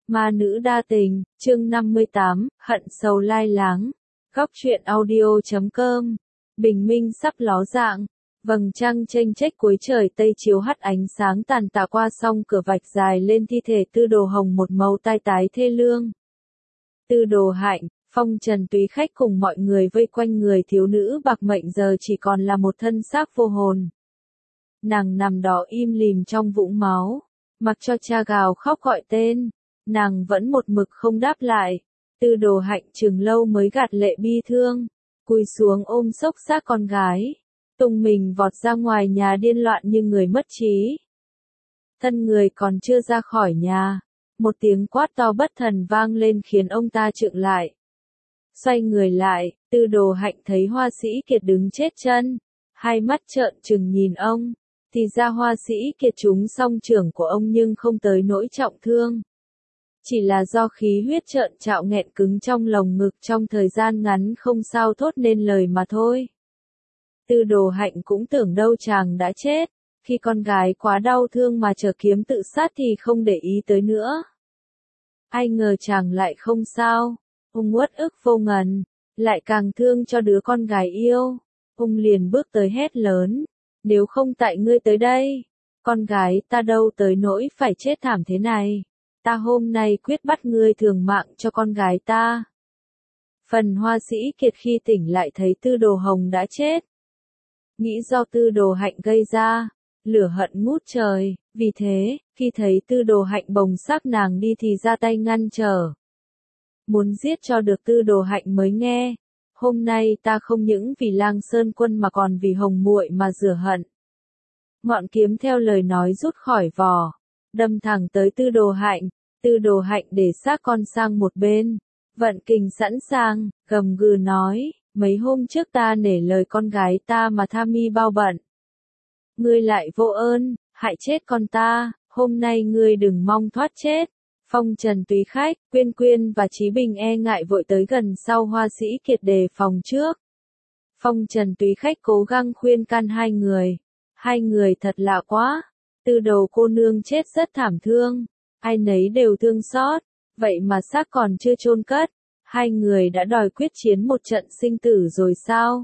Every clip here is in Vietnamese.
Ma nữ đa tình, chương 58, hận sầu lai láng. Góc truyện audio.com. Bình minh sắp ló dạng, vầng trăng chênh chếch cuối trời tây chiếu hắt ánh sáng tàn tạ qua song cửa vạch dài lên thi thể Tư Đồ Hồng một màu tai tái thê lương. Tư Đồ Hạnh, phong trần túy khách cùng mọi người vây quanh người thiếu nữ bạc mệnh giờ chỉ còn là một thân xác vô hồn. Nàng nằm đó im lìm trong vũng máu, mặc cho cha gào khóc gọi tên. Nàng vẫn một mực không đáp lại. Tư Đồ Hạnh chừng lâu mới gạt lệ bi thương, cúi xuống ôm xốc xác con gái, tung mình vọt ra ngoài nhà điên loạn như người mất trí. Thân người còn chưa ra khỏi nhà, một tiếng quát to bất thần vang lên khiến ông ta trượng lại. Xoay người lại, Tư Đồ Hạnh thấy Hoa Sĩ Kiệt đứng chết chân, hai mắt trợn trừng nhìn ông, thì ra Hoa Sĩ Kiệt trúng song chưởng của ông nhưng không tới nỗi trọng thương. Chỉ là do khí huyết trợn trạo nghẹn cứng trong lồng ngực trong thời gian ngắn không sao thốt nên lời mà thôi. Tư Đồ Hạnh cũng tưởng đâu chàng đã chết, khi con gái quá đau thương mà chờ kiếm tự sát thì không để ý tới nữa. Ai ngờ chàng lại không sao, ông uất ức vô ngần, lại càng thương cho đứa con gái yêu. Ông liền bước tới hét lớn, nếu không tại ngươi tới đây, con gái ta đâu tới nỗi phải chết thảm thế này. Ta hôm nay quyết bắt ngươi thường mạng cho con gái ta. Phần Hoa Sĩ Kiệt khi tỉnh lại thấy Tư Đồ Hồng đã chết. Nghĩ do Tư Đồ Hạnh gây ra, lửa hận ngút trời, vì thế, khi thấy Tư Đồ Hạnh bồng xác nàng đi thì ra tay ngăn trở. Muốn giết cho được Tư Đồ Hạnh mới nghe, hôm nay ta không những vì Lang Sơn Quân mà còn vì Hồng muội mà rửa hận. Ngọn kiếm theo lời nói rút khỏi vỏ, đâm thẳng tới Tư Đồ Hạnh. Tư Đồ Hạnh để xác con sang một bên, vận kình sẵn sàng, gầm gừ nói, mấy hôm trước ta nể lời con gái ta mà tha mi bao bận. Ngươi lại vô ơn, hại chết con ta, hôm nay ngươi đừng mong thoát chết. Phong trần túy khách, Quyên Quyên và Chí Bình e ngại vội tới gần sau Hoa Sĩ Kiệt đề phòng trước. Phong trần túy khách cố gắng khuyên can hai người thật lạ quá, Tư Đồ cô nương chết rất thảm thương. Ai nấy đều thương xót, vậy mà xác còn chưa chôn cất, hai người đã đòi quyết chiến một trận sinh tử rồi sao?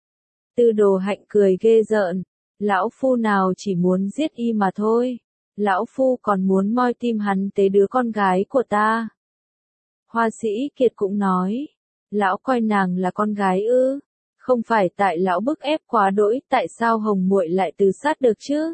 Tư Đồ Hạnh cười ghê rợn, lão phu nào chỉ muốn giết y mà thôi, lão phu còn muốn moi tim hắn tế đứa con gái của ta. Hoa Sĩ Kiệt cũng nói, lão coi nàng là con gái ư? Không phải tại lão bức ép quá đỗi, tại sao Hồng muội lại tự sát được chứ?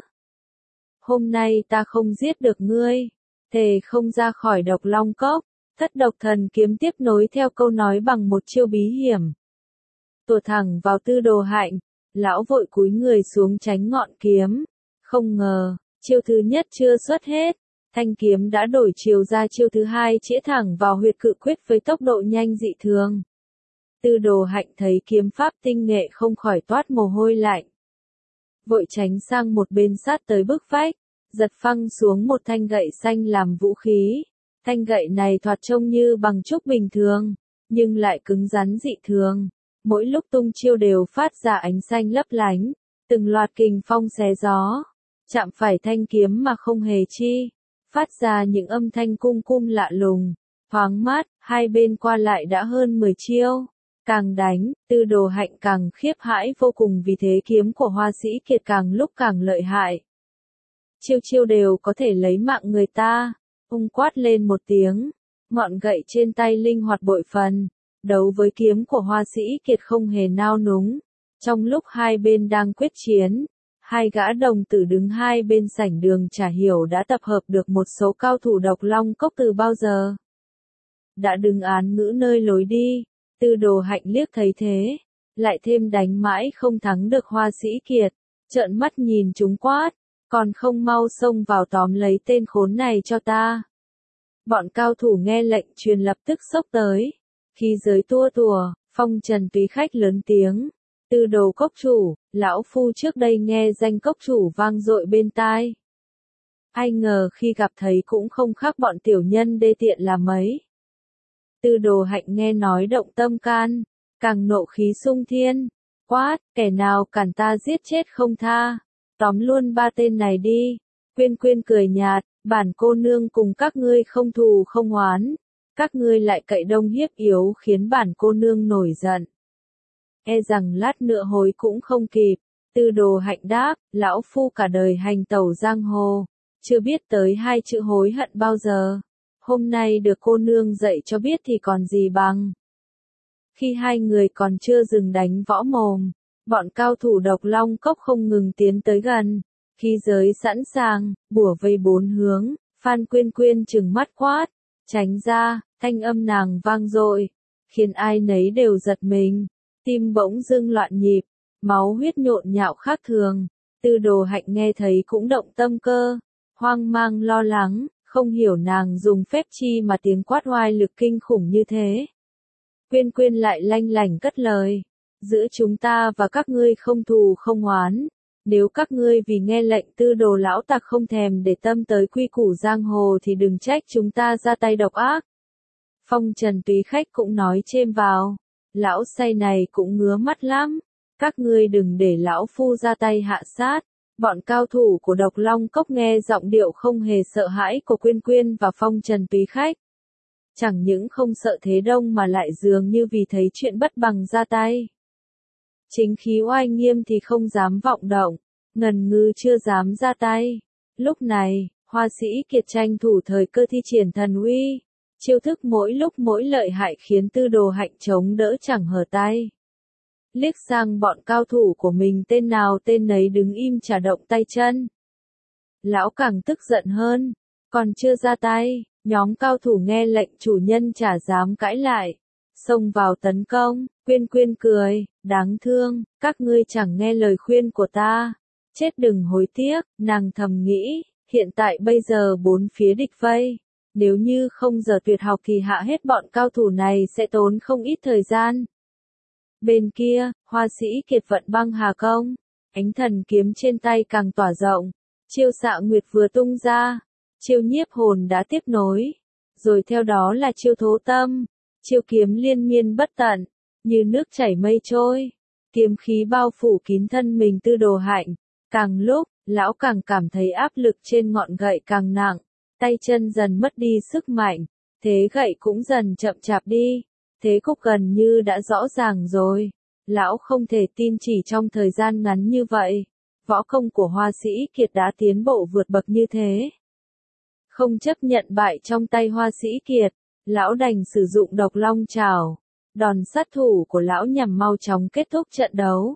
Hôm nay ta không giết được ngươi, thề không ra khỏi Độc Long Cốc. Thất độc thần kiếm tiếp nối theo câu nói bằng một chiêu bí hiểm. Tụa thẳng vào Tư Đồ Hạnh, lão vội cúi người xuống tránh ngọn kiếm. Không ngờ, chiêu thứ nhất chưa xuất hết, thanh kiếm đã đổi chiều ra chiêu thứ hai chĩa thẳng vào huyệt cự quyết với tốc độ nhanh dị thường. Tư Đồ Hạnh thấy kiếm pháp tinh nghệ không khỏi toát mồ hôi lạnh. Vội tránh sang một bên sát tới bức vách, giật phăng xuống một thanh gậy xanh làm vũ khí. Thanh gậy này thoạt trông như bằng trúc bình thường, nhưng lại cứng rắn dị thường. Mỗi lúc tung chiêu đều phát ra ánh xanh lấp lánh, từng loạt kình phong xé gió, chạm phải thanh kiếm mà không hề chi, phát ra những âm thanh cung cung lạ lùng, thoáng mát, hai bên qua lại đã hơn 10 chiêu. Càng đánh, Tư Đồ Hạnh càng khiếp hãi vô cùng vì thế kiếm của Hoa Sĩ Kiệt càng lúc càng lợi hại. Chiêu chiêu đều có thể lấy mạng người ta. Ông quát lên một tiếng, ngọn gậy trên tay linh hoạt bội phần, đấu với kiếm của Hoa Sĩ Kiệt không hề nao núng. Trong lúc hai bên đang quyết chiến, hai gã đồng tử đứng hai bên sảnh đường chả hiểu đã tập hợp được một số cao thủ Độc Long Cốc từ bao giờ. Đã đứng án ngữ nơi lối đi, Tư Đồ Hạnh liếc thấy thế, lại thêm đánh mãi không thắng được Hoa Sĩ Kiệt, trợn mắt nhìn chúng quát. Còn không mau xông vào tóm lấy tên khốn này cho ta. Bọn cao thủ nghe lệnh truyền lập tức xốc tới. Khi giới tua tùa, phong trần túy khách lớn tiếng. Tư Đồ cốc chủ, lão phu trước đây nghe danh cốc chủ vang dội bên tai. Ai ngờ khi gặp thấy cũng không khác bọn tiểu nhân đê tiện là mấy. Tư Đồ Hạnh nghe nói động tâm can, càng nộ khí sung thiên. Quát, kẻ nào cản ta giết chết không tha. Tóm luôn ba tên này đi. Quyên Quyên cười nhạt, Bản cô nương cùng các ngươi không thù không oán, các ngươi lại cậy đông hiếp yếu khiến bản cô nương nổi giận. E rằng lát nữa hối cũng không kịp. Tư Đồ Hạnh đáp, lão phu cả đời hành tẩu giang hồ, chưa biết tới hai chữ hối hận bao giờ. Hôm nay được cô nương dạy cho biết thì còn gì bằng. Khi hai người còn chưa dừng đánh võ mồm, bọn cao thủ Độc Long Cốc không ngừng tiến tới gần. Khí giới sẵn sàng, bủa vây bốn hướng, Phan Quyên Quyên trừng mắt quát, tránh ra, thanh âm nàng vang dội, khiến ai nấy đều giật mình, tim bỗng dưng loạn nhịp, máu huyết nhộn nhạo khác thường. Tư Đồ Hạnh nghe thấy cũng động tâm cơ, hoang mang lo lắng, không hiểu nàng dùng phép chi mà tiếng quát oai lực kinh khủng như thế. Quyên Quyên lại lanh lảnh cất lời, giữa chúng ta và các ngươi không thù không oán. Nếu các ngươi vì nghe lệnh Tư Đồ lão tặc không thèm để tâm tới quy củ giang hồ thì đừng trách chúng ta ra tay độc ác. Phong Trần Túy Khách cũng nói chêm vào, lão say này cũng ngứa mắt lắm, các ngươi đừng để lão phu ra tay hạ sát. Bọn cao thủ của Độc Long Cốc nghe giọng điệu không hề sợ hãi của Quyên Quyên và Phong Trần Túy Khách. Chẳng những không sợ thế đông mà lại dường như vì thấy chuyện bất bằng ra tay. Chính khí oai nghiêm thì không dám vọng động, ngần ngư chưa dám ra tay. Lúc này, Hoa Sĩ Kiệt tranh thủ thời cơ thi triển thần uy, chiêu thức mỗi lúc mỗi lợi hại khiến Tư Đồ Hạnh chống đỡ chẳng hở tay. Liếc sang bọn cao thủ của mình tên nào tên nấy đứng im chả động tay chân. Lão càng tức giận hơn, còn chưa ra tay, nhóm cao thủ nghe lệnh chủ nhân chả dám cãi lại, xông vào tấn công. Quyên Quyên cười, đáng thương, các ngươi chẳng nghe lời khuyên của ta, chết đừng hối tiếc. Nàng thầm nghĩ, hiện tại bây giờ bốn phía địch vây, nếu như không giờ tuyệt học thì hạ hết bọn cao thủ này sẽ tốn không ít thời gian. Bên kia, Hoa Sĩ Kiệt vận băng hà công, ánh thần kiếm trên tay càng tỏa rộng, chiêu xạ nguyệt vừa tung ra, chiêu nhiếp hồn đã tiếp nối, rồi theo đó là chiêu thố tâm, chiêu kiếm liên miên bất tận, như nước chảy mây trôi, kiếm khí bao phủ kín thân mình Tư Đồ Hạnh. Càng lúc, lão càng cảm thấy áp lực trên ngọn gậy càng nặng, tay chân dần mất đi sức mạnh, thế gậy cũng dần chậm chạp đi, thế cục gần như đã rõ ràng rồi. Lão không thể tin chỉ trong thời gian ngắn như vậy, võ công của Hoa Sĩ Kiệt đã tiến bộ vượt bậc như thế. Không chấp nhận bại trong tay Hoa Sĩ Kiệt, lão đành sử dụng Độc Long Trảo, đòn sát thủ của lão nhằm mau chóng kết thúc trận đấu.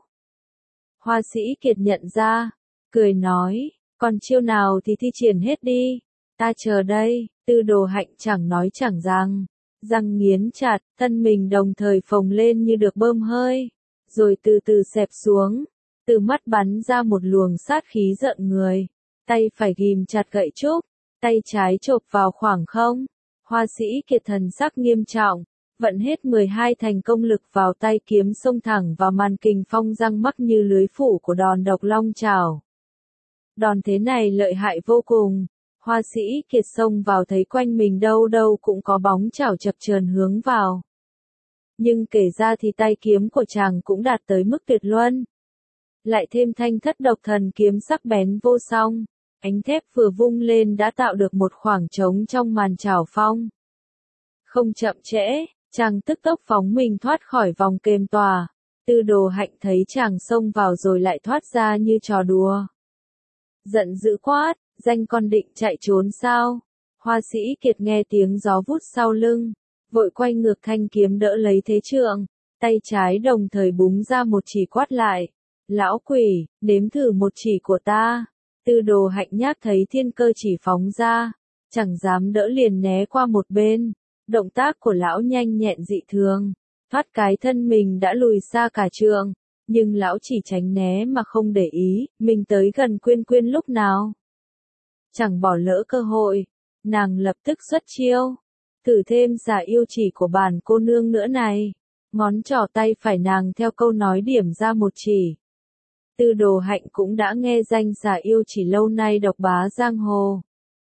Hoa Sĩ Kiệt nhận ra, cười nói, còn chiêu nào thì thi triển hết đi, ta chờ đây. Tư Đồ Hạnh chẳng nói chẳng rằng, răng nghiến chặt, thân mình đồng thời phồng lên như được bơm hơi, rồi từ từ xẹp xuống, từ mắt bắn ra một luồng sát khí giận người, tay phải ghim chặt gậy trúc, tay trái chộp vào khoảng không. Hoa Sĩ Kiệt thần sắc nghiêm trọng, vận hết 12 thành công lực vào tay kiếm xông thẳng vào màn kình phong răng mắc như lưới phủ của đòn Độc Long Trảo. Đòn thế này lợi hại vô cùng, Hoa Sĩ Kiệt xông vào thấy quanh mình đâu đâu cũng có bóng chảo chập chờn hướng vào. Nhưng kể ra thì tay kiếm của chàng cũng đạt tới mức tuyệt luân. Lại thêm thanh thất độc thần kiếm sắc bén vô song, ánh thép vừa vung lên đã tạo được một khoảng trống trong màn chảo phong. Không chậm trễ, chàng tức tốc phóng mình thoát khỏi vòng kềm tòa. Tư Đồ Hạnh thấy chàng xông vào rồi lại thoát ra như trò đùa. Giận dữ quát, danh con định chạy trốn sao? Hoa Sĩ Kiệt nghe tiếng gió vút sau lưng, vội quay ngược thanh kiếm đỡ lấy thế trượng, tay trái đồng thời búng ra một chỉ quát lại. Lão quỷ, nếm thử một chỉ của ta. Tư Đồ Hạnh nhát thấy thiên cơ chỉ phóng ra, chẳng dám đỡ liền né qua một bên. Động tác của lão nhanh nhẹn dị thường, thoát cái thân mình đã lùi xa cả trượng, nhưng lão chỉ tránh né mà không để ý, mình tới gần Quyên Quyên lúc nào. Chẳng bỏ lỡ cơ hội, nàng lập tức xuất chiêu, thử thêm xả yêu chỉ của bản cô nương nữa này. Ngón trỏ tay phải nàng theo câu nói điểm ra một chỉ. Tư Đồ Hạnh cũng đã nghe danh xả yêu chỉ lâu nay độc bá giang hồ,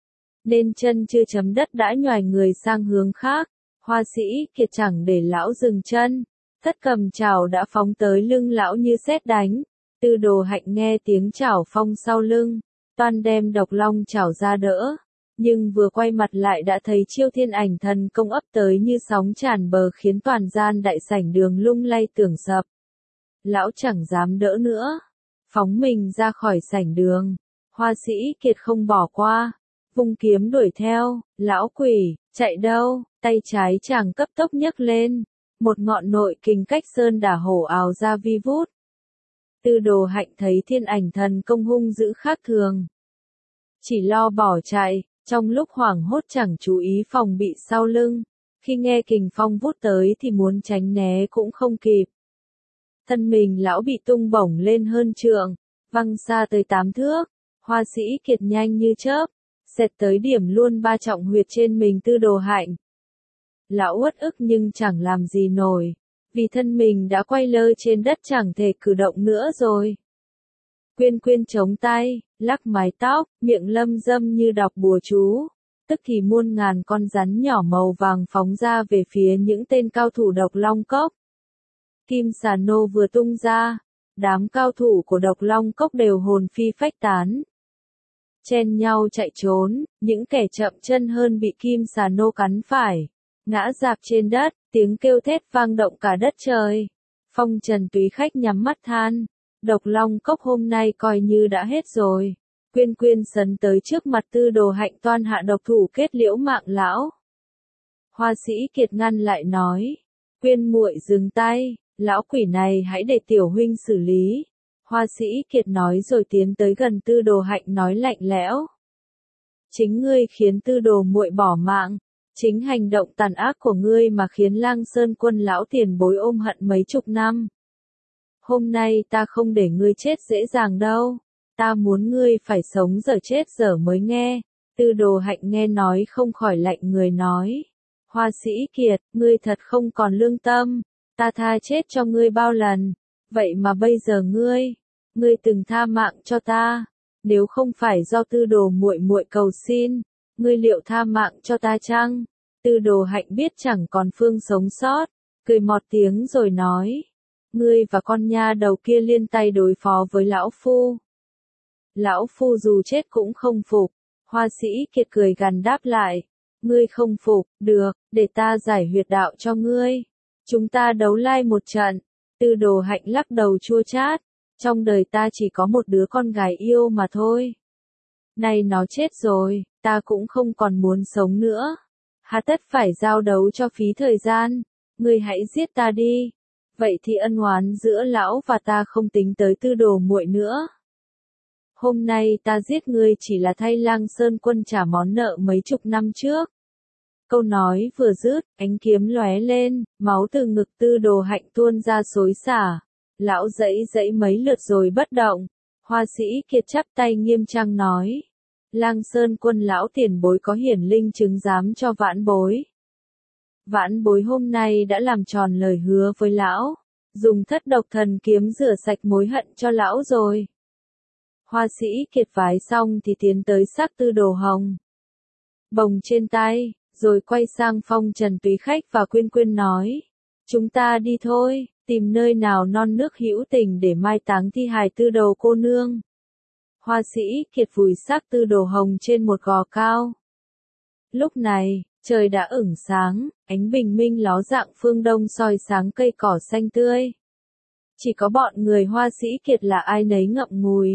nên chân chưa chấm đất đã nhoài người sang hướng khác. Hoa Sĩ Kiệt chẳng để lão dừng chân, thất cầm chảo đã phóng tới lưng lão như sét đánh. Tư Đồ Hạnh nghe tiếng chảo phong sau lưng, toan đem Độc Long chảo ra đỡ, Nhưng vừa quay mặt lại đã thấy Chiêu Thiên Ảnh Thần Công ấp tới như sóng tràn bờ khiến toàn gian đại sảnh đường lung lay tưởng sập. Lão chẳng dám đỡ nữa, phóng mình ra khỏi sảnh đường. Hoa Sĩ Kiệt không bỏ qua, vung kiếm đuổi theo. Lão quỷ, chạy đâu? Tay trái chàng cấp tốc nhấc lên, một ngọn nội kình cách sơn đả hổ ào ra vi vút. Tư Đồ Hạnh thấy Thiên Ảnh Thần Công hung dữ khác thường, chỉ lo bỏ chạy, trong lúc hoảng hốt chẳng chú ý phòng bị sau lưng. Khi nghe kình phong vút tới thì muốn tránh né cũng không kịp. Thân mình lão bị tung bổng lên hơn trượng, văng xa tới 8 thước. Hoa Sĩ Kiệt nhanh như chớp, xẹt tới điểm luôn ba trọng huyệt trên mình Tư Đồ Hạnh. Lão uất ức nhưng chẳng làm gì nổi, vì thân mình đã quay lơ trên đất chẳng thể cử động nữa rồi. Quyên Quyên chống tay, lắc mái tóc, miệng lâm dâm như đọc bùa chú. Tức thì muôn ngàn con rắn nhỏ màu vàng phóng ra về phía những tên cao thủ Độc Long Cốc. Kim xà nô vừa tung ra, đám cao thủ của Độc Long Cốc đều hồn phi phách tán. Chen nhau chạy trốn, những kẻ chậm chân hơn bị kim xà nô cắn phải, ngã rạp trên đất, tiếng kêu thét vang động cả đất trời. Phong Trần Túy Khách nhắm mắt than, Độc Long Cốc hôm nay coi như đã hết rồi. Quyên Quyên sấn tới trước mặt Tư Đồ Hạnh toan hạ độc thủ kết liễu mạng lão. Hoa Sĩ Kiệt ngăn lại nói, Quyên muội dừng tay, lão quỷ này hãy để tiểu huynh xử lý. Hoa Sĩ Kiệt nói rồi tiến tới gần Tư Đồ Hạnh nói lạnh lẽo, chính ngươi khiến Tư Đồ muội bỏ mạng, chính hành động tàn ác của ngươi mà khiến Lang Sơn Quân lão tiền bối ôm hận mấy chục năm. Hôm nay ta không để ngươi chết dễ dàng đâu, ta muốn ngươi phải sống dở chết dở mới nghe. Tư Đồ Hạnh nghe nói không khỏi lạnh người nói, Hoa Sĩ Kiệt, ngươi thật không còn lương tâm, ta tha chết cho ngươi bao lần, vậy mà bây giờ ngươi từng tha mạng cho ta, nếu không phải do Tư Đồ muội muội cầu xin, ngươi liệu tha mạng cho ta chăng? Tư Đồ Hạnh biết chẳng còn phương sống sót, cười mọt tiếng rồi nói, ngươi và con nha đầu kia liên tay đối phó với lão phu. Lão phu dù chết cũng không phục. Hoa Sĩ Kiệt cười gằn đáp lại, ngươi không phục, được, để ta giải huyệt đạo cho ngươi. Chúng ta đấu lai một trận. Tư Đồ Hạnh lắc đầu chua chát, trong đời ta chỉ có một đứa con gái yêu mà thôi. Nay nó chết rồi, ta cũng không còn muốn sống nữa. Hà tất phải giao đấu cho phí thời gian, ngươi hãy giết ta đi. Vậy thì ân oán giữa lão và ta không tính tới Tư Đồ muội nữa. Hôm nay ta giết ngươi chỉ là thay Lang Sơn Quân trả món nợ mấy chục năm trước. Câu nói vừa dứt, ánh kiếm lóe lên, máu từ ngực Tư Đồ Hạnh tuôn ra xối xả. Lão dãy dãy mấy lượt rồi bất động. Hoa Sĩ Kiệt chắp tay nghiêm trang nói, Lang Sơn Quân lão tiền bối có hiển linh chứng giám cho vãn bối. Vãn bối hôm nay đã làm tròn lời hứa với lão, dùng thất độc thần kiếm rửa sạch mối hận cho lão rồi. Hoa Sĩ Kiệt vái xong thì tiến tới xác Tư Đồ Hồng, bồng trên tay, rồi quay sang Phong Trần Túy Khách và Quyên Quyên nói, chúng ta đi thôi, tìm nơi nào non nước hữu tình để mai táng thi hài Tư Đồ cô nương. Hoa Sĩ Kiệt vùi xác Tư Đồ Hồng trên một gò cao. Lúc này, trời đã ửng sáng, ánh bình minh ló dạng phương đông soi sáng cây cỏ xanh tươi. Chỉ có bọn người Hoa Sĩ Kiệt là ai nấy ngậm ngùi.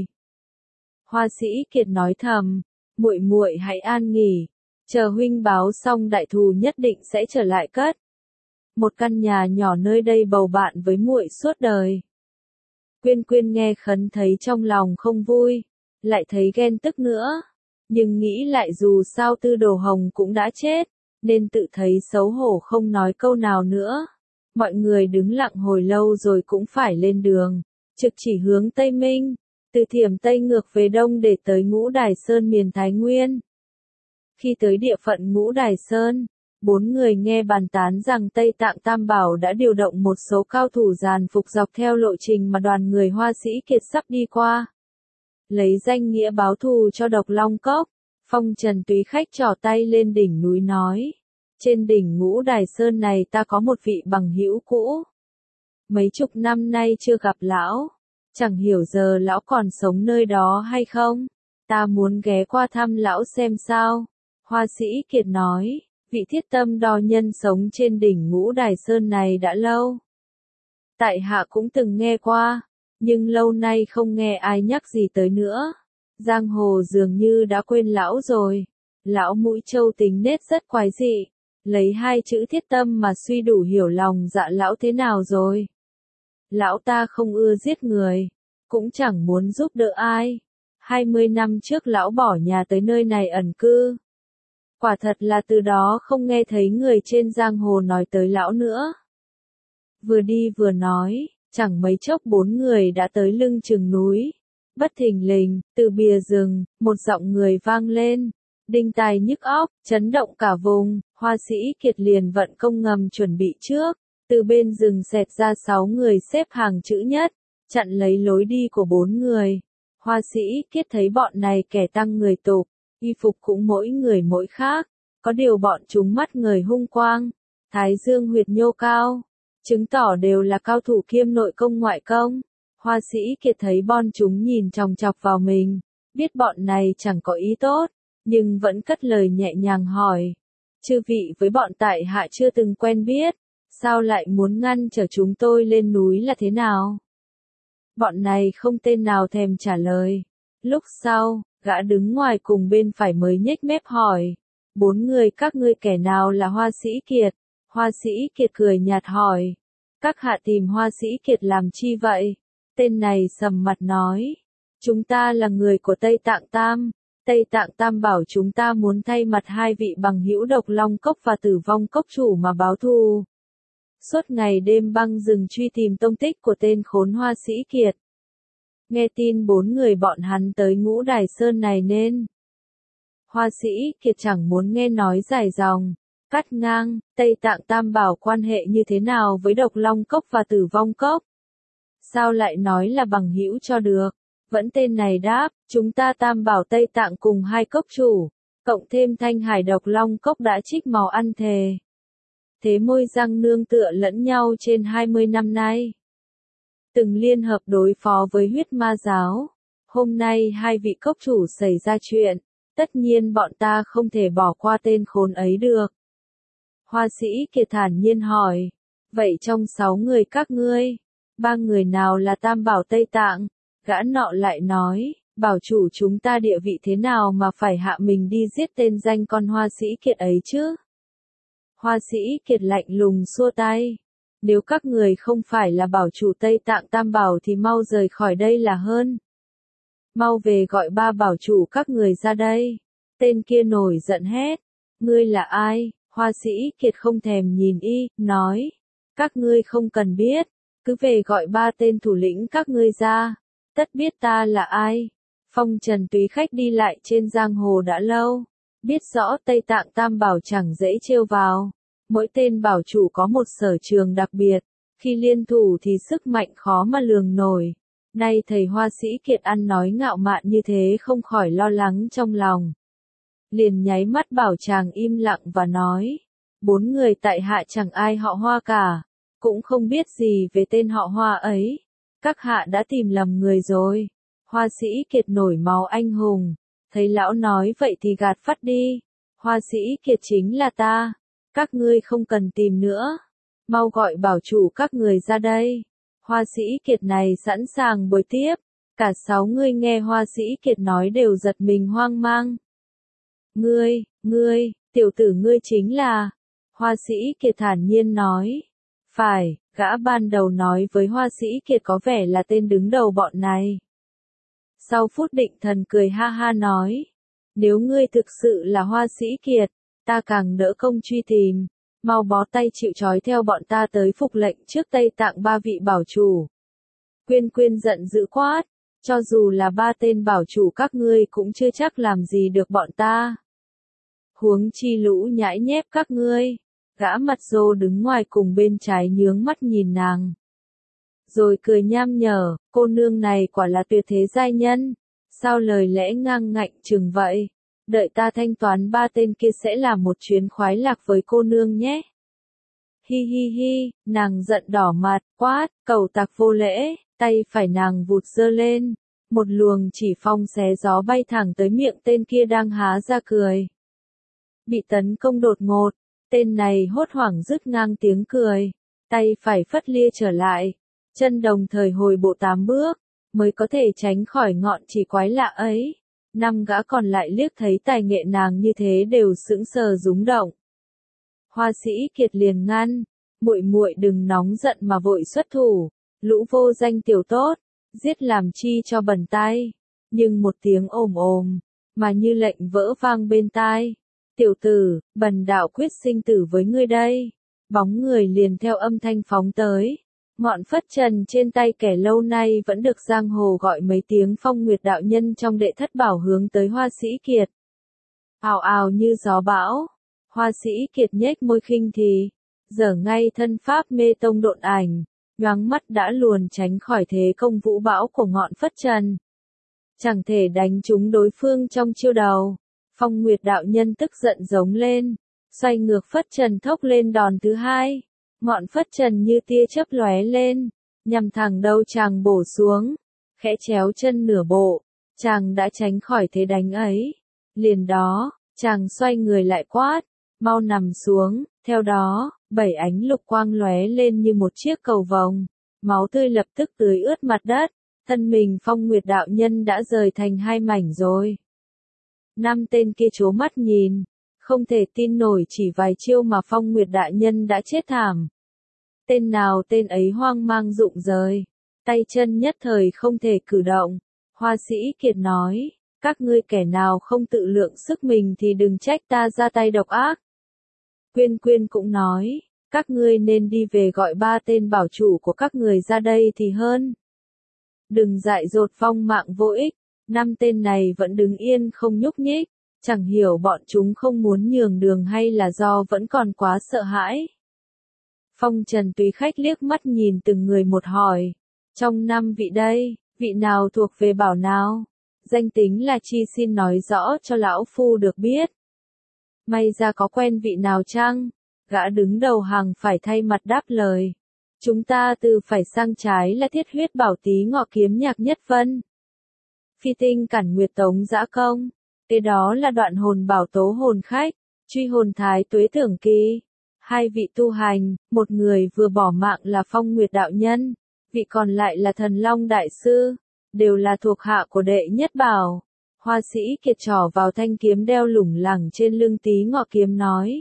Hoa Sĩ Kiệt nói thầm, muội muội hãy an nghỉ, chờ huynh báo xong đại thù nhất định sẽ trở lại cất. Một căn nhà nhỏ nơi đây bầu bạn với muội suốt đời. Quyên Quyên nghe khấn thấy trong lòng không vui, lại thấy ghen tức nữa, nhưng nghĩ lại dù sao Tư Đồ Hồng cũng đã chết, nên tự thấy xấu hổ không nói câu nào nữa. Mọi người đứng lặng hồi lâu rồi cũng phải lên đường, trực chỉ hướng Tây Minh, từ Thiểm Tây ngược về đông để tới Ngũ Đài Sơn miền Thái Nguyên. Khi tới địa phận Ngũ Đài Sơn, 4 người nghe bàn tán rằng Tây Tạng Tam Bảo đã điều động một số cao thủ giàn phục dọc theo lộ trình mà đoàn người Hoa Sĩ Kiệt sắp đi qua. Lấy danh nghĩa báo thù cho Độc Long Cốc, Phong Trần Túy Khách trỏ tay lên đỉnh núi nói, trên đỉnh Ngũ Đài Sơn này ta có một vị bằng hữu cũ. Mấy chục năm nay chưa gặp lão, chẳng hiểu giờ lão còn sống nơi đó hay không, ta muốn ghé qua thăm lão xem sao. Hoa Sĩ Kiệt nói, vị thiết tâm đo nhân sống trên đỉnh Ngũ Đài Sơn này đã lâu. Tại hạ cũng từng nghe qua, nhưng lâu nay không nghe ai nhắc gì tới nữa. Giang hồ dường như đã quên lão rồi. Lão Mũi Trâu tính nết rất quái dị, lấy hai chữ thiết tâm mà suy đủ hiểu lòng dạ lão thế nào rồi. Lão ta không ưa giết người, cũng chẳng muốn giúp đỡ ai. 20 năm trước lão bỏ nhà tới nơi này ẩn cư. Quả thật là từ đó không nghe thấy người trên giang hồ nói tới lão nữa. Vừa đi vừa nói, chẳng mấy chốc 4 người đã tới lưng chừng núi. Bất thình lình, từ bìa rừng, một giọng người vang lên, đinh tai nhức óc, chấn động cả vùng. Hoa Sĩ Kiệt liền vận công ngầm chuẩn bị trước, từ bên rừng xẹt ra 6 người xếp hàng chữ nhất, chặn lấy lối đi của 4 người. Hoa Sĩ Kiệt thấy bọn này kẻ tăng người tục, y phục cũng mỗi người mỗi khác, có điều bọn chúng mắt người hung quang, thái dương huyệt nhô cao, chứng tỏ đều là cao thủ kiêm nội công ngoại công. Hoa Sĩ Kiệt thấy bọn chúng nhìn chòng chọc vào mình, biết bọn này chẳng có ý tốt, nhưng vẫn cất lời nhẹ nhàng hỏi. Chư vị với bọn tại hạ chưa từng quen biết, sao lại muốn ngăn trở chúng tôi lên núi là thế nào? Bọn này không tên nào thèm trả lời. Lúc sau, gã đứng ngoài cùng bên phải mới nhếch mép hỏi. 4 người các ngươi kẻ nào là Hoa Sĩ Kiệt? Hoa Sĩ Kiệt cười nhạt hỏi. Các hạ tìm Hoa Sĩ Kiệt làm chi vậy? Tên này sầm mặt nói. Chúng ta là người của Tây Tạng Tam. Tây Tạng Tam bảo chúng ta muốn thay mặt hai vị bằng hữu Độc Long Cốc và Tử Vong Cốc chủ mà báo thù. Suốt ngày đêm băng rừng truy tìm tông tích của tên khốn Hoa Sĩ Kiệt. Nghe tin 4 người bọn hắn tới Ngũ Đài Sơn này nên Hoa Sĩ Kiệt chẳng muốn nghe nói dài dòng, cắt ngang. Tây Tạng Tam bảo quan hệ như thế nào với Độc Long Cốc và Tử Vong Cốc? Sao lại nói là bằng hữu cho được? Vẫn tên này đáp, chúng ta Tam bảo Tây Tạng cùng hai cốc chủ, cộng thêm Thanh Hải Độc Long Cốc đã trích màu ăn thề. Thế môi răng nương tựa lẫn nhau trên 20 năm nay. Từng liên hợp đối phó với huyết ma giáo. Hôm nay hai vị cốc chủ xảy ra chuyện, tất nhiên bọn ta không thể bỏ qua tên khốn ấy được. Hoa Sĩ Kiệt thản nhiên hỏi, vậy trong 6 người các ngươi, 3 người nào là Tam bảo Tây Tạng? Gã nọ lại nói, bảo chủ chúng ta địa vị thế nào mà phải hạ mình đi giết tên danh con Hoa Sĩ Kiệt ấy chứ? Hoa Sĩ Kiệt lạnh lùng xua tay. Nếu các người không phải là bảo chủ Tây Tạng Tam bảo thì mau rời khỏi đây là hơn. Mau về gọi 3 bảo chủ các người ra đây. Tên kia nổi giận hét. Ngươi là ai? Hoa Sĩ Kiệt không thèm nhìn y, nói. Các ngươi không cần biết, cứ về gọi 3 tên thủ lĩnh các ngươi ra. Tất biết ta là ai. Phong trần túy khách đi lại trên giang hồ đã lâu. Biết rõ Tây Tạng Tam bảo chẳng dễ trêu vào. Mỗi tên bảo chủ có một sở trường đặc biệt. Khi liên thủ thì sức mạnh khó mà lường nổi. Nay thầy Hoa Sĩ Kiệt ăn nói ngạo mạn như thế không khỏi lo lắng trong lòng. Liền nháy mắt bảo chàng im lặng và nói. 4 người tại hạ chẳng ai họ Hoa cả. Cũng không biết gì về tên họ Hoa ấy. Các hạ đã tìm lầm người rồi. Hoa Sĩ Kiệt nổi máu anh hùng. Thấy lão nói vậy thì gạt phắt đi. Hoa Sĩ Kiệt chính là ta. Các ngươi không cần tìm nữa. Mau gọi bảo chủ các người ra đây. Hoa Sĩ Kiệt này sẵn sàng bồi tiếp. Cả 6 người nghe Hoa Sĩ Kiệt nói đều giật mình hoang mang. Ngươi, tiểu tử ngươi chính là. Hoa Sĩ Kiệt thản nhiên nói. Phải, gã ban đầu nói với Hoa Sĩ Kiệt có vẻ là tên đứng đầu bọn này. Sau phút định thần cười ha ha nói. Nếu ngươi thực sự là Hoa Sĩ Kiệt, ta càng đỡ công truy tìm. Mau bó tay chịu trói theo bọn ta tới phục lệnh trước Tây Tạng 3 vị bảo chủ. Quyên giận dữ quát. Cho dù là 3 tên bảo chủ các ngươi cũng chưa chắc làm gì được bọn ta. Huống chi lũ nhãi nhép các ngươi. Gã mặt rô đứng ngoài cùng bên trái nhướng mắt nhìn nàng. Rồi cười nham nhở, cô nương này quả là tuyệt thế giai nhân. Sao lời lẽ ngang ngạnh chừng vậy? Đợi ta thanh toán 3 tên kia sẽ là một chuyến khoái lạc với cô nương nhé. Hi hi hi, nàng giận đỏ mặt, quát, cầu tặc vô lễ, tay phải nàng vụt giơ lên. Một luồng chỉ phong xé gió bay thẳng tới miệng tên kia đang há ra cười. bị tấn công đột ngột. Tên này hốt hoảng rứt ngang tiếng cười, tay phải phất lia trở lại, chân đồng thời hồi bộ 8 bước, mới có thể tránh khỏi ngọn chỉ quái lạ ấy. 5 gã còn lại liếc thấy tài nghệ nàng như thế đều sững sờ rúng động. Hoa Sĩ Kiệt liền ngăn, muội muội đừng nóng giận mà vội xuất thủ, lũ vô danh tiểu tốt, giết làm chi cho bẩn tay. Nhưng một tiếng ồm ồm, mà như lệnh vỡ vang bên tai. Tiểu tử, bần đạo quyết sinh tử với ngươi đây. Bóng người liền theo âm thanh phóng tới. Ngọn phất trần trên tay kẻ lâu nay vẫn được giang hồ gọi mấy tiếng Phong Nguyệt đạo nhân trong đệ thất bảo hướng tới Hoa Sĩ Kiệt. Ào ào như gió bão. Hoa Sĩ Kiệt nhếch môi khinh thì, giở ngay thân pháp mê tông độn ảnh, nhoáng mắt đã luồn tránh khỏi thế công vũ bão của ngọn phất trần. Chẳng thể đánh trúng đối phương trong chiêu đầu. Phong Nguyệt đạo nhân tức giận giống lên, xoay ngược phất trần thốc lên đòn thứ hai. Ngọn phất trần như tia chớp lóe lên, nhằm thẳng đầu chàng bổ xuống, khẽ chéo chân nửa bộ, chàng đã tránh khỏi thế đánh ấy. Liền đó, chàng xoay người lại quát, mau nằm xuống, theo đó, 7 ánh lục quang lóe lên như một chiếc cầu vồng, máu tươi lập tức tưới ướt mặt đất, thân mình Phong Nguyệt đạo nhân đã rời thành 2 mảnh rồi. 5 tên kia trố mắt nhìn, không thể tin nổi chỉ vài chiêu mà Phong Nguyệt đạo nhân đã chết thảm. Tên nào tên ấy hoang mang rụng rời, tay chân nhất thời không thể cử động. Hoa Sĩ Kiệt nói, các ngươi kẻ nào không tự lượng sức mình thì đừng trách ta ra tay độc ác. Quyên Quyên cũng nói, các ngươi nên đi về gọi 3 tên bảo chủ của các người ra đây thì hơn. Đừng dại dột vong mạng vô ích. 5 tên này vẫn đứng yên không nhúc nhích, chẳng hiểu bọn chúng không muốn nhường đường hay là do vẫn còn quá sợ hãi. Phong Trần tùy khách liếc mắt nhìn từng người một hỏi, trong 5 vị đây, vị nào thuộc về bảo nào? Danh tính là chi xin nói rõ cho lão phu được biết. May ra có quen vị nào chăng? Gã đứng đầu hàng phải thay mặt đáp lời. Chúng ta từ phải sang trái là Thiết Huyết Bảo Tý Ngọ Kiếm Nhạc Nhất Vân. Phi Tinh Cản Nguyệt Tống Dã Công. Kế đó là Đoạn Hồn Bảo Tố Hồn Khách, Truy Hồn Thái Tuế Tưởng Kỳ. 2 vị tu hành, một người vừa bỏ mạng là Phong Nguyệt đạo nhân, vị còn lại là Thần Long đại sư, đều là thuộc hạ của đệ nhất bảo. Hoa Sĩ Kiệt trỏ vào thanh kiếm đeo lủng lẳng trên lưng Tý Ngọ Kiếm nói.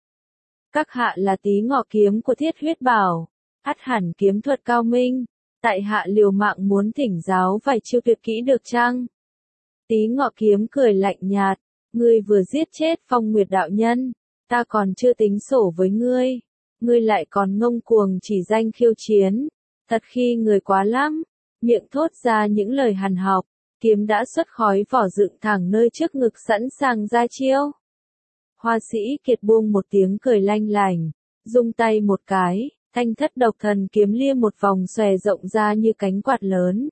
Các hạ là Tý Ngọ Kiếm của Thiết Huyết Bảo, ắt hẳn kiếm thuật cao minh, tại hạ liều mạng muốn thỉnh giáo vài chiêu tuyệt kỹ được chăng? Tý Ngọ Kiếm cười lạnh nhạt, ngươi vừa giết chết Phong Nguyệt đạo nhân, ta còn chưa tính sổ với ngươi, ngươi lại còn ngông cuồng chỉ danh khiêu chiến, thật khi người quá lắm, miệng thốt ra những lời hằn học, kiếm đã xuất khói vỏ dựng thẳng nơi trước ngực sẵn sàng ra chiêu. Hoa Sĩ Kiệt buông một tiếng cười lanh lảnh, rung tay một cái, thanh thất độc thần kiếm lia một vòng xòe rộng ra như cánh quạt lớn.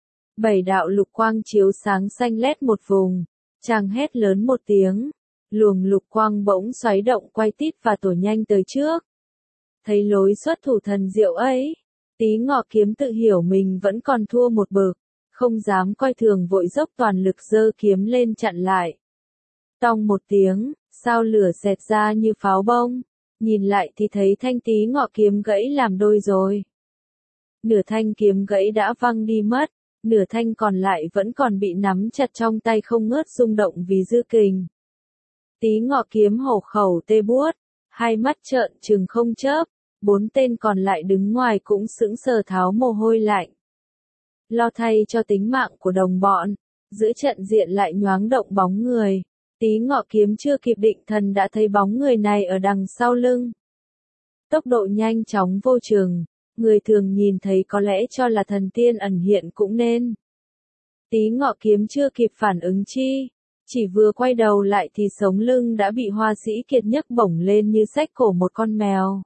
7 đạo lục quang chiếu sáng xanh lét một vùng, chàng hét lớn một tiếng, luồng lục quang bỗng xoáy động quay tít và tổ nhanh tới trước. Thấy lối xuất thủ thần diệu ấy, Tý Ngọ Kiếm tự hiểu mình vẫn còn thua một bậc, không dám coi thường vội dốc toàn lực giơ kiếm lên chặn lại. Tong một tiếng, sao lửa xẹt ra như pháo bông, nhìn lại thì thấy thanh Tý Ngọ Kiếm gãy làm đôi rồi. Nửa thanh kiếm gãy đã văng đi mất, nửa thanh còn lại vẫn còn bị nắm chặt trong tay không ngớt rung động vì dư kình. Tý Ngọ Kiếm hổ khẩu tê buốt, hai mắt trợn trừng không chớp, 4 tên còn lại đứng ngoài cũng sững sờ tháo mồ hôi lạnh. Lo thay cho tính mạng của đồng bọn, giữa trận diện lại nhoáng động bóng người. Tý Ngọ Kiếm chưa kịp định thần đã thấy bóng người này ở đằng sau lưng. Tốc độ nhanh chóng vô chừng, người thường nhìn thấy có lẽ cho là thần tiên ẩn hiện cũng nên. Tý Ngọ Kiếm chưa kịp phản ứng chi, chỉ vừa quay đầu lại thì sống lưng đã bị Hoa Sĩ Kiệt nhấc bổng lên như xách cổ một con mèo.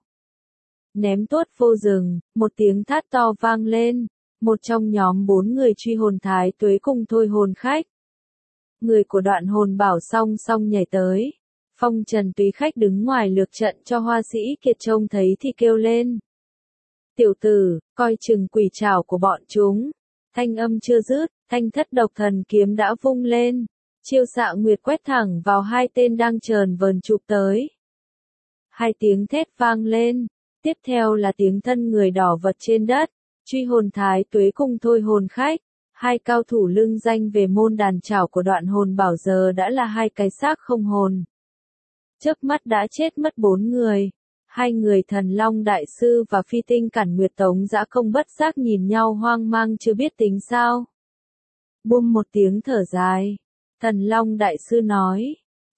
Ném tuốt vô rừng, một tiếng thát to vang lên, một trong nhóm 4 người truy hồn thái tuế cùng thôi hồn khách. Người của Đoạn Hồn Bảo song song nhảy tới. Phong Trần tùy khách đứng ngoài lược trận cho Hoa Sĩ Kiệt trông thấy thì kêu lên. Tiểu tử, coi chừng quỷ trảo của bọn chúng. Thanh âm chưa dứt, thanh thất độc thần kiếm đã vung lên. Chiêu xạ nguyệt quét thẳng vào hai tên đang trờn vờn chụp tới. Hai tiếng thét vang lên, tiếp theo là tiếng thân người đỏ vật trên đất, truy hồn thái tuế cùng thôi hồn khách. Hai cao thủ lưng danh về môn đàn trảo của Đoạn Hồn Bảo giờ đã là hai cái xác không hồn. Chớp mắt đã chết mất 4 người. Hai người Thần Long Đại Sư và Phi Tinh Cản Nguyệt Tống Dã Công bất giác nhìn nhau hoang mang chưa biết tính sao. Buông một tiếng thở dài. Thần Long Đại Sư nói.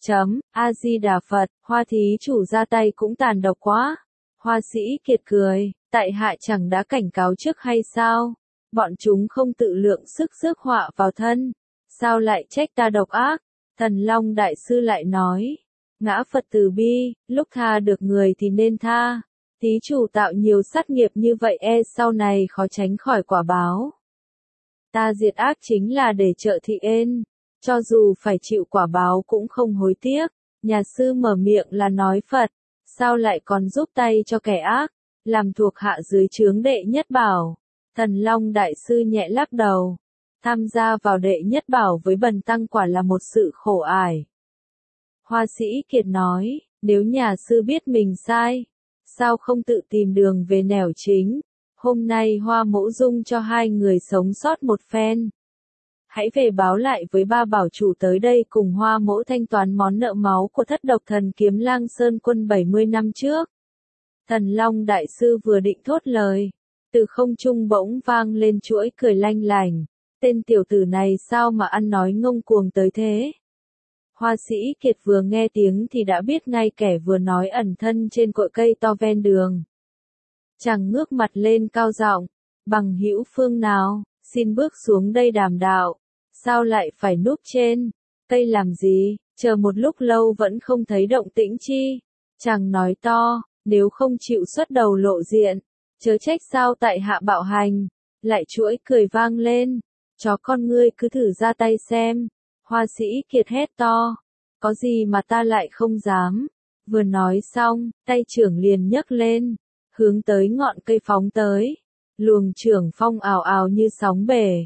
A-di-đà Phật, Hoa thí chủ ra tay cũng tàn độc quá. Hoa Sĩ Kiệt cười, tại hạ chẳng đã cảnh cáo trước hay sao? Bọn chúng không tự lượng sức rước họa vào thân. Sao lại trách ta độc ác? Thần Long Đại Sư lại nói. Ngã Phật từ bi, lúc tha được người thì nên tha. Thí chủ tạo nhiều sát nghiệp như vậy sau này khó tránh khỏi quả báo. Ta diệt ác chính là để trợ thị ên. Cho dù phải chịu quả báo cũng không hối tiếc. Nhà sư mở miệng là nói Phật. Sao lại còn giúp tay cho kẻ ác? Làm thuộc hạ dưới trướng Đệ Nhất Bảo. Thần Long Đại Sư nhẹ lắc đầu. Tham gia vào Đệ Nhất Bảo với bần tăng quả là một sự khổ ải. Hoa Sĩ Kiệt nói, nếu nhà sư biết mình sai, sao không tự tìm đường về nẻo chính? Hôm nay Hoa Mẫu dung cho hai người sống sót một phen. Hãy về báo lại với ba bảo chủ tới đây cùng Hoa Mẫu thanh toán món nợ máu của thất độc thần Kiếm Lang Sơn Quân 70 năm trước. Thần Long Đại Sư vừa định thốt lời, từ không trung bỗng vang lên chuỗi cười lanh lành. Tên tiểu tử này sao mà ăn nói ngông cuồng tới thế? Hoa Sĩ Kiệt vừa nghe tiếng thì đã biết ngay kẻ vừa nói ẩn thân trên cội cây to ven đường. Chàng ngước mặt lên cao giọng, bằng hữu phương nào, xin bước xuống đây đàm đạo. Sao lại phải núp trên cây làm gì? Chờ một lúc lâu vẫn không thấy động tĩnh chi. Chàng nói to, nếu không chịu xuất đầu lộ diện, chớ trách sao tại hạ bạo hành. Lại chuỗi cười vang lên, chó con ngươi cứ thử ra tay xem. Hoa Sĩ Kiệt hét to, có gì mà ta lại không dám. Vừa nói xong, tay trưởng liền nhấc lên, hướng tới ngọn cây phóng tới. Luồng trưởng phong ào ào như sóng bể,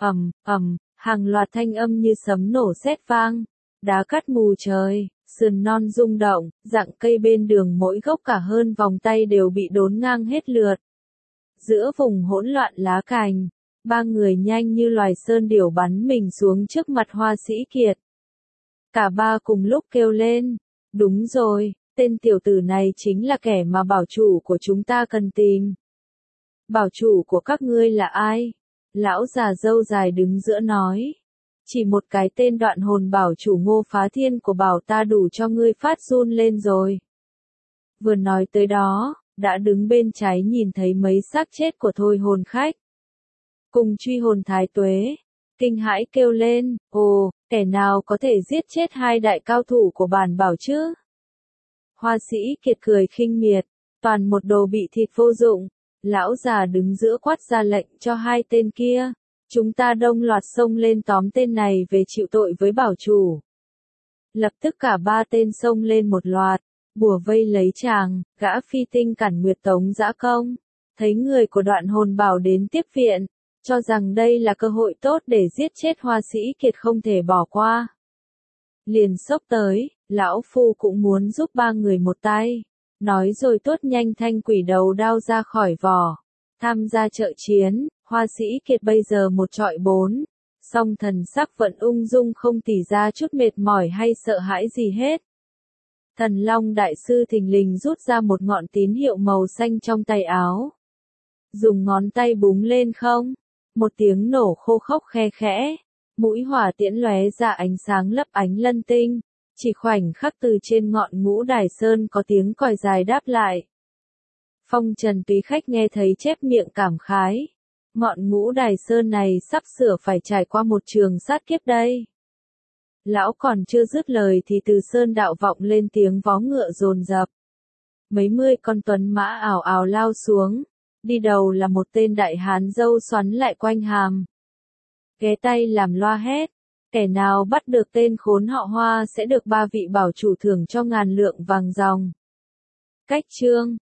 hàng loạt thanh âm như sấm nổ sét vang, đá cắt mù trời, sườn non rung động, rặng cây bên đường mỗi gốc cả hơn vòng tay đều bị đốn ngang hết lượt. Giữa vùng hỗn loạn lá cành, ba người nhanh như loài sơn điểu bắn mình xuống trước mặt Hoa Sĩ Kiệt. Cả ba cùng lúc kêu lên, đúng rồi, tên tiểu tử này chính là kẻ mà bảo chủ của chúng ta cần tìm. Bảo chủ của các ngươi là ai? Lão già râu dài đứng giữa nói. Chỉ một cái tên Đoạn Hồn bảo chủ Ngô Phá Thiên của bảo ta đủ cho ngươi phát run lên rồi. Vừa nói tới đó, đã đứng bên trái nhìn thấy mấy xác chết của thôi hồn khách. Cùng truy hồn thái tuế, kinh hãi kêu lên, ồ, kẻ nào có thể giết chết hai đại cao thủ của bản bảo chứ? Hoa Sĩ Kiệt cười khinh miệt, toàn một đồ bị thịt vô dụng. Lão già đứng giữa quát ra lệnh cho hai tên kia. Chúng ta đông loạt xông lên tóm tên này về chịu tội với bảo chủ. Lập tức cả ba tên xông lên một loạt, bủa vây lấy chàng, gã Phi Tinh Cản Nguyệt Tống Dã Công. Thấy người của Đoạn Hồn Bảo đến tiếp viện, cho rằng đây là cơ hội tốt để giết chết Hoa Sĩ Kiệt không thể bỏ qua. Liền xốc tới, lão phu cũng muốn giúp ba người một tay. Nói rồi tuốt nhanh thanh quỷ đầu đao ra khỏi vỏ. Tham gia trợ chiến, Hoa Sĩ Kiệt bây giờ một trọi 4. Song thần sắc vẫn ung dung không tỉ ra chút mệt mỏi hay sợ hãi gì hết. Thần Long Đại Sư thình lình rút ra một ngọn tín hiệu màu xanh trong tay áo. Dùng ngón tay búng lên không? Một tiếng nổ khô khốc khe khẽ. Mũi hỏa tiễn lóe ra ánh sáng lấp ánh lân tinh. Chỉ khoảnh khắc từ trên ngọn Ngũ Đài Sơn có tiếng còi dài đáp lại. Phong Trần Túy Khách nghe thấy chép miệng cảm khái. Ngọn Ngũ Đài Sơn này sắp sửa phải trải qua một trường sát kiếp đây. Lão còn chưa dứt lời thì từ sơn đạo vọng lên tiếng vó ngựa dồn dập. Mấy mươi con tuấn mã ảo ảo lao xuống. Đi đầu là một tên đại hán râu xoắn lại quanh hàm. Ghé tay làm loa hét. Kẻ nào bắt được tên khốn họ Hoa sẽ được ba vị bảo chủ thưởng cho 1000 lượng vàng ròng. Cách chương